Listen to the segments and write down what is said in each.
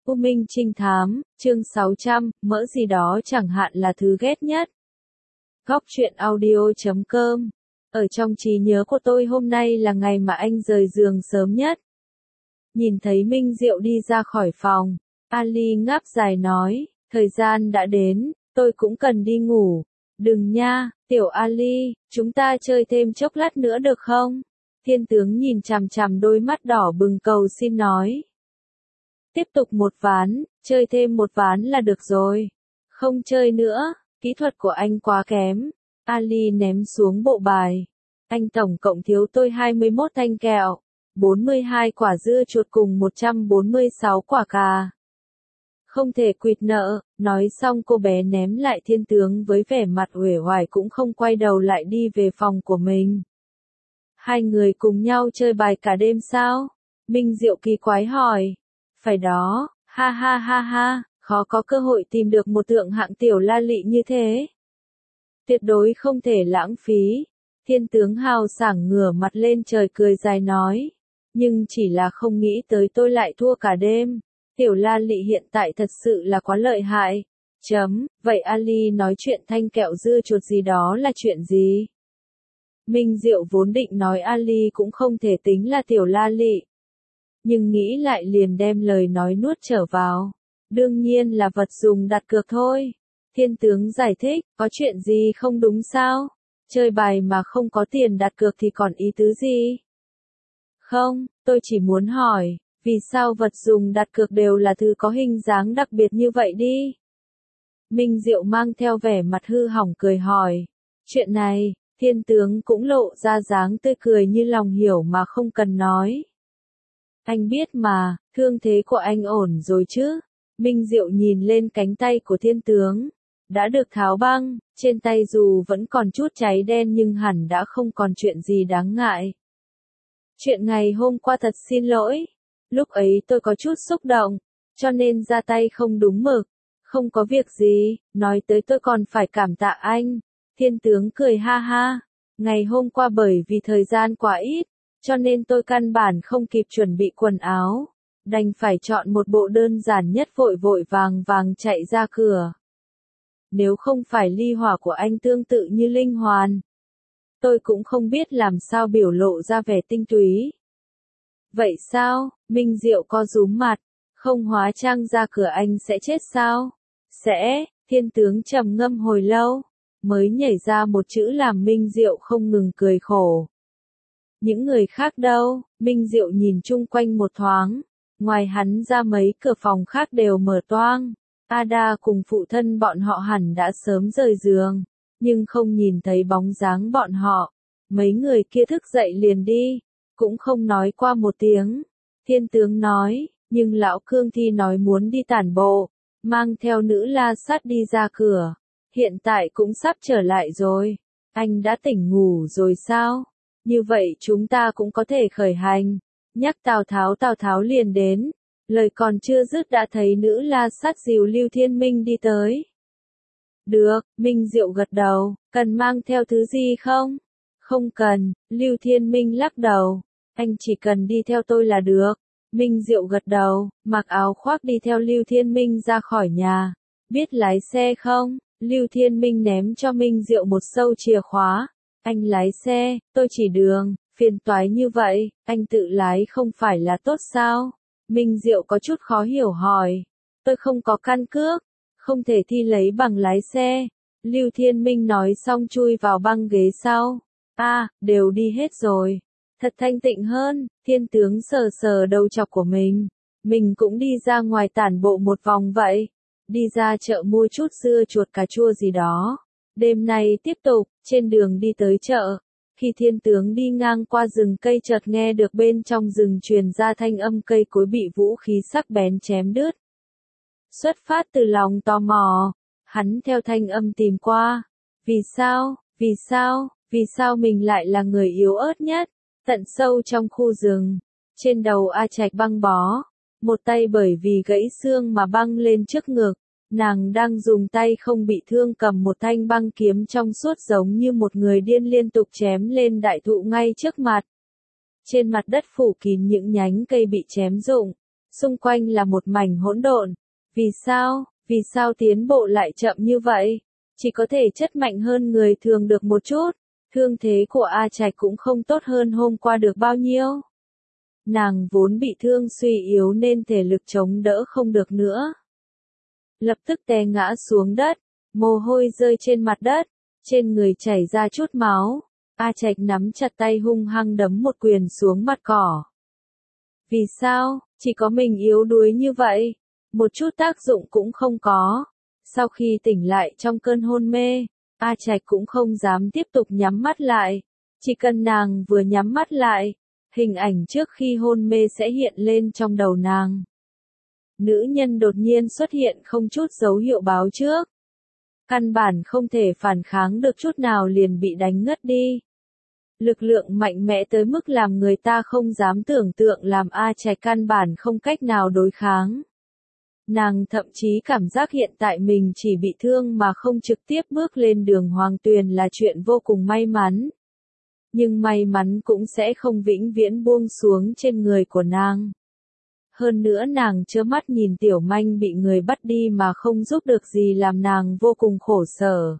U Minh Trinh Thám, chương 600, mỡ gì đó chẳng hạn là thứ ghét nhất. Góc truyện audio.com. Ở trong trí nhớ của tôi hôm nay là ngày mà anh rời giường sớm nhất. Nhìn thấy Minh Diệu đi ra khỏi phòng, Ali ngáp dài nói, thời gian đã đến, tôi cũng cần đi ngủ. Đừng nha, tiểu Ali, chúng ta chơi thêm chốc lát nữa được không? Thiên tướng nhìn chằm chằm đôi mắt đỏ bừng cầu xin nói. Tiếp tục một ván, chơi thêm một ván là được rồi. Không chơi nữa, kỹ thuật của anh quá kém. Ali ném xuống bộ bài. Anh tổng cộng thiếu tôi 21 thanh kẹo, 42 quả dưa chuột cùng 146 quả cà. Không thể quỵt nợ, nói xong cô bé ném lại thiên tướng với vẻ mặt uể oải cũng không quay đầu lại đi về phòng của mình. Hai người cùng nhau chơi bài cả đêm sao? Minh Diệu kỳ quái hỏi. Phải đó, ha ha ha ha, khó có cơ hội tìm được một thượng hạng tiểu la lị như thế. Tuyệt đối không thể lãng phí. Thiên tướng hào sảng ngửa mặt lên trời cười dài nói. Nhưng chỉ là không nghĩ tới tôi lại thua cả đêm. Tiểu la lị hiện tại thật sự là quá lợi hại. Vậy Ali nói chuyện thanh kẹo dưa chuột gì đó là chuyện gì? Minh Diệu vốn định nói Ali cũng không thể tính là tiểu la lị. Nhưng nghĩ lại liền đem lời nói nuốt trở vào. Đương nhiên là vật dùng đặt cược thôi. Thiên tướng giải thích, có chuyện gì không đúng sao? Chơi bài mà không có tiền đặt cược thì còn ý tứ gì? Không, tôi chỉ muốn hỏi, vì sao vật dùng đặt cược đều là thứ có hình dáng đặc biệt như vậy đi? Minh Diệu mang theo vẻ mặt hư hỏng cười hỏi. Chuyện này, thiên tướng cũng lộ ra dáng tươi cười như lòng hiểu mà không cần nói. Anh biết mà, thương thế của anh ổn rồi chứ? Minh Diệu nhìn lên cánh tay của thiên tướng. Đã được tháo băng, trên tay dù vẫn còn chút cháy đen nhưng hẳn đã không còn chuyện gì đáng ngại. Chuyện ngày hôm qua thật xin lỗi. Lúc ấy tôi có chút xúc động, cho nên ra tay không đúng mực. Không có việc gì, nói tới tôi còn phải cảm tạ anh. Thiên tướng cười ha ha. Ngày hôm qua bởi vì thời gian quá ít, cho nên tôi căn bản không kịp chuẩn bị quần áo. Đành phải chọn một bộ đơn giản nhất vội vội vàng vàng chạy ra cửa. Nếu không phải ly hỏa của anh tương tự như linh hoàn, tôi cũng không biết làm sao biểu lộ ra vẻ tinh túy. Vậy sao? Minh Diệu co rúm mặt. Không hóa trang ra cửa anh sẽ chết sao? Sẽ, thiên tướng trầm ngâm hồi lâu, mới nhảy ra một chữ làm Minh Diệu không ngừng cười khổ. Những người khác đâu? Minh Diệu nhìn chung quanh một thoáng. Ngoài hắn ra mấy cửa phòng khác đều mở toang. Ada cùng phụ thân bọn họ hẳn đã sớm rời giường, nhưng không nhìn thấy bóng dáng bọn họ. Mấy người kia thức dậy liền đi, cũng không nói qua một tiếng. Thiên tướng nói, nhưng lão Cương Thi nói muốn đi tản bộ, mang theo nữ la sát đi ra cửa. Hiện tại cũng sắp trở lại rồi. Anh đã tỉnh ngủ rồi sao? Như vậy chúng ta cũng có thể khởi hành. Nhắc Tào Tháo liền đến. Lời còn chưa dứt đã thấy nữ la sát dìu Lưu Thiên Minh đi tới. Được, Minh Diệu gật đầu, cần mang theo thứ gì không? Không cần, Lưu Thiên Minh lắc đầu. Anh chỉ cần đi theo tôi là được. Minh Diệu gật đầu, mặc áo khoác đi theo Lưu Thiên Minh ra khỏi nhà. Biết lái xe không? Lưu Thiên Minh ném cho Minh Diệu một sâu chìa khóa. Anh lái xe, tôi chỉ đường, phiền toái như vậy, anh tự lái không phải là tốt sao? Minh Diệu có chút khó hiểu hỏi. Tôi không có căn cước, không thể thi lấy bằng lái xe. Lưu Thiên Minh nói xong chui vào băng ghế sau. Đều đi hết rồi. Thật thanh tịnh hơn, thiên tướng sờ sờ đầu chọc của mình. Mình cũng đi ra ngoài tản bộ một vòng vậy. Đi ra chợ mua chút dưa chuột cà chua gì đó. Đêm nay tiếp tục, trên đường đi tới chợ. Khi thiên tướng đi ngang qua rừng cây chợt nghe được bên trong rừng truyền ra thanh âm cây cối bị vũ khí sắc bén chém đứt. Xuất phát từ lòng tò mò, hắn theo thanh âm tìm qua. Vì sao mình lại là người yếu ớt nhất? Tận sâu trong khu rừng, trên đầu A Trạch băng bó, một tay bởi vì gãy xương mà băng lên trước ngực. Nàng đang dùng tay không bị thương cầm một thanh băng kiếm trong suốt giống như một người điên liên tục chém lên đại thụ ngay trước mặt. Trên mặt đất phủ kín những nhánh cây bị chém rụng, xung quanh là một mảnh hỗn độn. Vì sao? Vì sao tiến bộ lại chậm như vậy? Chỉ có thể chất mạnh hơn người thường được một chút. Thương thế của A Trạch cũng không tốt hơn hôm qua được bao nhiêu. Nàng vốn bị thương suy yếu nên thể lực chống đỡ không được nữa. Lập tức té ngã xuống đất, mồ hôi rơi trên mặt đất, trên người chảy ra chút máu. A Trạch nắm chặt tay hung hăng đấm một quyền xuống mặt cỏ. Vì sao? Chỉ có mình yếu đuối như vậy? Một chút tác dụng cũng không có. Sau khi tỉnh lại trong cơn hôn mê, A Trạch cũng không dám tiếp tục nhắm mắt lại. Chỉ cần nàng vừa nhắm mắt lại, hình ảnh trước khi hôn mê sẽ hiện lên trong đầu nàng. Nữ nhân đột nhiên xuất hiện không chút dấu hiệu báo trước. Căn bản không thể phản kháng được chút nào liền bị đánh ngất đi. Lực lượng mạnh mẽ tới mức làm người ta không dám tưởng tượng làm A Trạch căn bản không cách nào đối kháng. Nàng thậm chí cảm giác hiện tại mình chỉ bị thương mà không trực tiếp bước lên đường hoàng tuyền là chuyện vô cùng may mắn. Nhưng may mắn cũng sẽ không vĩnh viễn buông xuống trên người của nàng. Hơn nữa nàng trơ mắt nhìn Tiểu Manh bị người bắt đi mà không giúp được gì làm nàng vô cùng khổ sở.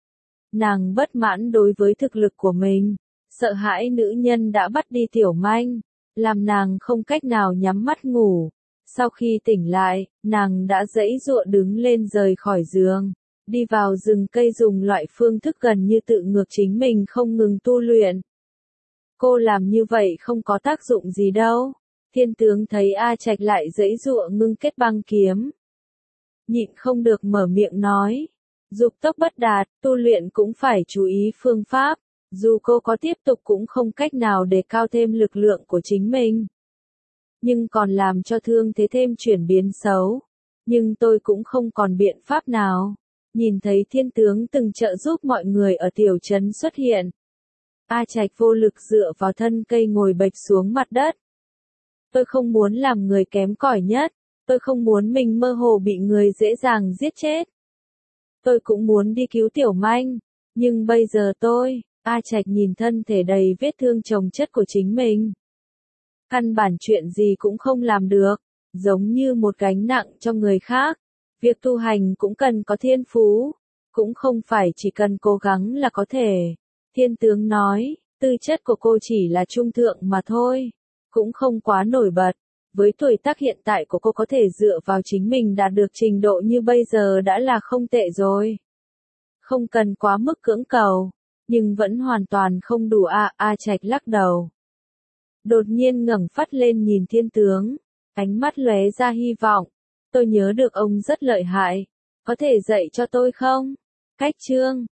Nàng bất mãn đối với thực lực của mình, sợ hãi nữ nhân đã bắt đi Tiểu Manh, làm nàng không cách nào nhắm mắt ngủ. Sau khi tỉnh lại, nàng đã giãy giụa đứng lên rời khỏi giường, đi vào rừng cây dùng loại phương thức gần như tự ngược chính mình không ngừng tu luyện. Cô làm như vậy không có tác dụng gì đâu. Thiên tướng thấy A Trạch lại giãy giụa ngưng kết băng kiếm. Nhịn không được mở miệng nói. Dục tốc bất đạt, tu luyện cũng phải chú ý phương pháp. Dù cô có tiếp tục cũng không cách nào để cao thêm lực lượng của chính mình. Nhưng còn làm cho thương thế thêm chuyển biến xấu. Nhưng tôi cũng không còn biện pháp nào. Nhìn thấy thiên tướng từng trợ giúp mọi người ở tiểu trấn xuất hiện. A Trạch vô lực dựa vào thân cây ngồi bệt xuống mặt đất. Tôi không muốn làm người kém cỏi nhất. Tôi không muốn mình mơ hồ bị người dễ dàng giết chết. Tôi cũng muốn đi cứu Tiểu Manh. Nhưng bây giờ A Trạch nhìn thân thể đầy vết thương chồng chất của chính mình. Căn bản chuyện gì cũng không làm được, giống như một gánh nặng cho người khác. Việc tu hành cũng cần có thiên phú, cũng không phải chỉ cần cố gắng là có thể. Thiên tướng nói, tư chất của cô chỉ là trung thượng mà thôi, cũng không quá nổi bật. Với tuổi tác hiện tại của cô có thể dựa vào chính mình đạt được trình độ như bây giờ đã là không tệ rồi. Không cần quá mức cưỡng cầu, nhưng vẫn hoàn toàn không đủ. A Trạch lắc đầu. Đột nhiên ngẩng phát lên nhìn thiên tướng, ánh mắt lóe ra hy vọng. Tôi nhớ được ông rất lợi hại, có thể dạy cho tôi không? Cách chương